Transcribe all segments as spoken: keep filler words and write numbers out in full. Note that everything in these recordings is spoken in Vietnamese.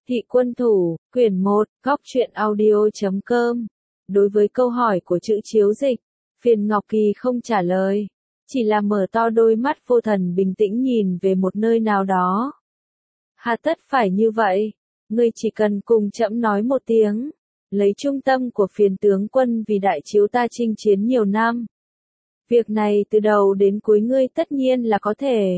Thị quân thủ, quyển một, góc truyện audio chấm com. Đối với câu hỏi của chữ chiếu dịch, Phiền Ngọc Kỳ không trả lời, chỉ là mở to đôi mắt vô thần bình tĩnh nhìn về một nơi nào đó. Hà tất phải như vậy, ngươi chỉ cần cùng trẫm nói một tiếng, lấy trung tâm của Phiền tướng quân vì đại chiếu ta chinh chiến nhiều năm. Việc này từ đầu đến cuối ngươi tất nhiên là có thể.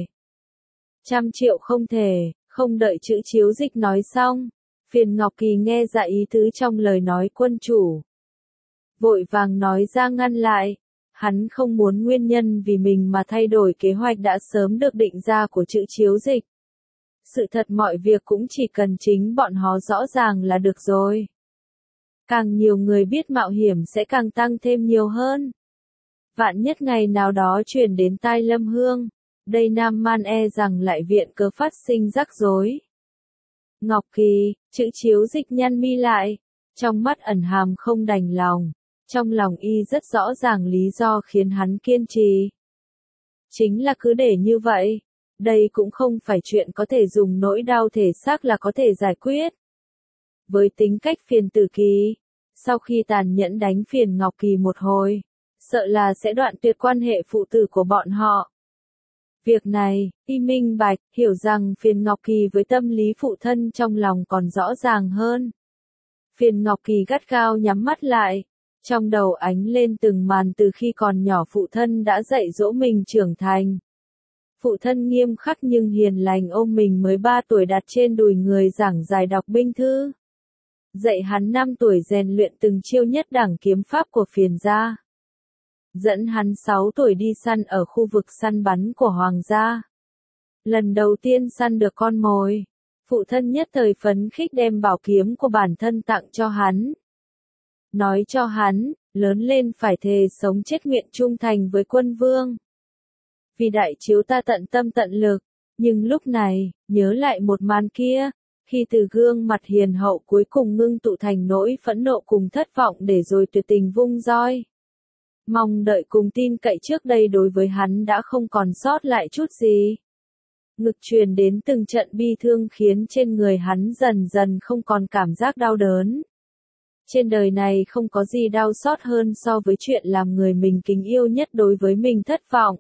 Trăm triệu không thể. Không đợi chữ chiếu dịch nói xong, Phiền Ngọc Kỳ nghe ra ý tứ trong lời nói quân chủ. Vội vàng nói ra ngăn lại, hắn không muốn nguyên nhân vì mình mà thay đổi kế hoạch đã sớm được định ra của chữ chiếu dịch. Sự thật mọi việc cũng chỉ cần chính bọn họ rõ ràng là được rồi. Càng nhiều người biết mạo hiểm sẽ càng tăng thêm nhiều hơn. Vạn nhất ngày nào đó truyền đến tai Lâm Hương, đây Nam Man e rằng lại viện cớ phát sinh rắc rối. Ngọc Kỳ, chữ chiếu dịch nhăn mi lại, trong mắt ẩn hàm không đành lòng, trong lòng y rất rõ ràng lý do khiến hắn kiên trì. Chính là cứ để như vậy, đây cũng không phải chuyện có thể dùng nỗi đau thể xác là có thể giải quyết. Với tính cách Phiền Tử Kỳ, sau khi tàn nhẫn đánh Phiền Ngọc Kỳ một hồi, sợ là sẽ đoạn tuyệt quan hệ phụ tử của bọn họ. Việc này, y minh bạch, hiểu rằng Phiền Ngọc Kỳ với tâm lý phụ thân trong lòng còn rõ ràng hơn. Phiền Ngọc Kỳ gắt gao nhắm mắt lại, trong đầu ánh lên từng màn từ khi còn nhỏ phụ thân đã dạy dỗ mình trưởng thành. Phụ thân nghiêm khắc nhưng hiền lành ôm mình mới ba tuổi đặt trên đùi người giảng giải đọc binh thư. Dạy hắn năm tuổi rèn luyện từng chiêu nhất đẳng kiếm pháp của Phiền gia. Dẫn hắn sáu tuổi đi săn ở khu vực săn bắn của Hoàng gia. Lần đầu tiên săn được con mồi, phụ thân nhất thời phấn khích đem bảo kiếm của bản thân tặng cho hắn. Nói cho hắn, lớn lên phải thề sống chết nguyện trung thành với quân vương. Vì đại chiếu ta tận tâm tận lực, nhưng lúc này, nhớ lại một màn kia, khi từ gương mặt hiền hậu cuối cùng ngưng tụ thành nỗi phẫn nộ cùng thất vọng để rồi tuyệt tình vung roi. Mong đợi cùng tin cậy trước đây đối với hắn đã không còn sót lại chút gì. Ngực truyền đến từng trận bi thương khiến trên người hắn dần dần không còn cảm giác đau đớn. Trên đời này không có gì đau xót hơn so với chuyện làm người mình kính yêu nhất đối với mình thất vọng.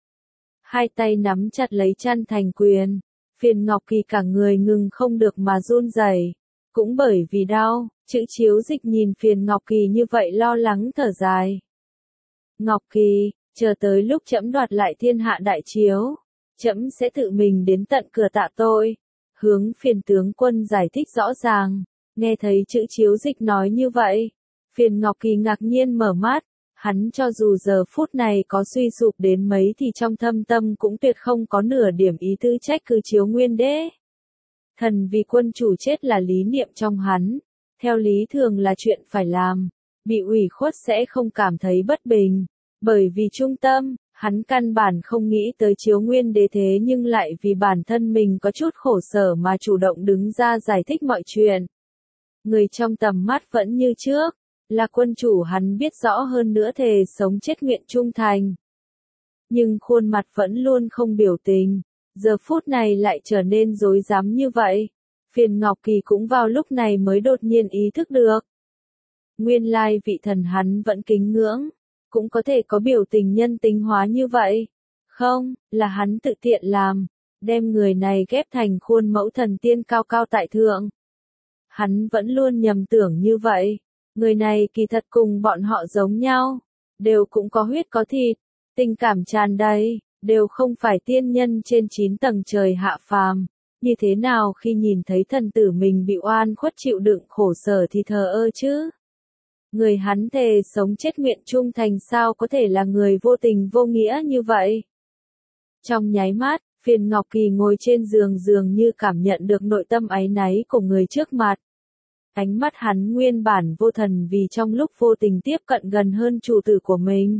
Hai tay nắm chặt lấy chăn thành quyền, Phiền Ngọc Kỳ cả người ngừng không được mà run rẩy. Cũng bởi vì đau, chữ chiếu dịch nhìn Phiền Ngọc Kỳ như vậy lo lắng thở dài. Ngọc Kỳ, chờ tới lúc trẫm đoạt lại thiên hạ đại chiếu, trẫm sẽ tự mình đến tận cửa tạ tôi. Hướng Phiền tướng quân giải thích rõ ràng, nghe thấy chữ chiếu dịch nói như vậy, Phiền Ngọc Kỳ ngạc nhiên mở mắt, hắn cho dù giờ phút này có suy sụp đến mấy thì trong thâm tâm cũng tuyệt không có nửa điểm ý tư trách cứ Chiếu Nguyên Đế. Thần vì quân chủ chết là lý niệm trong hắn, theo lý thường là chuyện phải làm. Bị ủy khuất sẽ không cảm thấy bất bình, bởi vì trung tâm, hắn căn bản không nghĩ tới Chiếu Nguyên Đế thế nhưng lại vì bản thân mình có chút khổ sở mà chủ động đứng ra giải thích mọi chuyện. Người trong tầm mắt vẫn như trước, là quân chủ hắn biết rõ hơn nữa thề sống chết nguyện trung thành. Nhưng khuôn mặt vẫn luôn không biểu tình, giờ phút này lại trở nên rối rắm như vậy. Phiền Ngọc Kỳ cũng vào lúc này mới đột nhiên ý thức được. Nguyên lai vị thần hắn vẫn kính ngưỡng, cũng có thể có biểu tình nhân tính hóa như vậy. Không, là hắn tự tiện làm, đem người này ghép thành khuôn mẫu thần tiên cao cao tại thượng. Hắn vẫn luôn nhầm tưởng như vậy, người này kỳ thật cùng bọn họ giống nhau, đều cũng có huyết có thịt, tình cảm tràn đầy, đều không phải tiên nhân trên chín tầng trời hạ phàm. Như thế nào khi nhìn thấy thần tử mình bị oan khuất chịu đựng khổ sở thì thờ ơ chứ? Người hắn thề sống chết nguyện trung thành sao có thể là người vô tình vô nghĩa như vậy? Trong nháy mắt, Phiền Ngọc Kỳ ngồi trên giường dường như cảm nhận được nội tâm áy náy của người trước mặt. Ánh mắt hắn nguyên bản vô thần vì trong lúc vô tình tiếp cận gần hơn chủ tử của mình.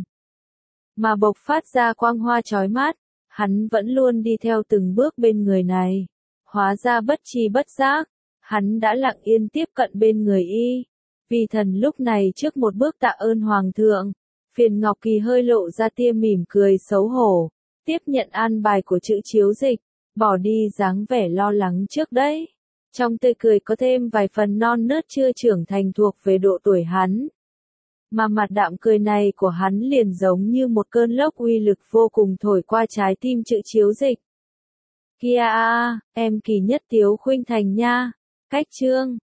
Mà bộc phát ra quang hoa chói mắt, hắn vẫn luôn đi theo từng bước bên người này. Hóa ra bất tri bất giác, hắn đã lặng yên tiếp cận bên người y. Vì thần lúc này trước một bước tạ ơn Hoàng thượng, Phiền Ngọc Kỳ hơi lộ ra tia mỉm cười xấu hổ, tiếp nhận an bài của chữ chiếu dịch, bỏ đi dáng vẻ lo lắng trước đấy. Trong tươi cười có thêm vài phần non nớt chưa trưởng thành thuộc về độ tuổi hắn. Mà mặt đạm cười này của hắn liền giống như một cơn lốc uy lực vô cùng thổi qua trái tim Trữ Chiếu Dịch. Kia a, em Kỳ Nhất Tiếu khuynh thành nha. Cách chương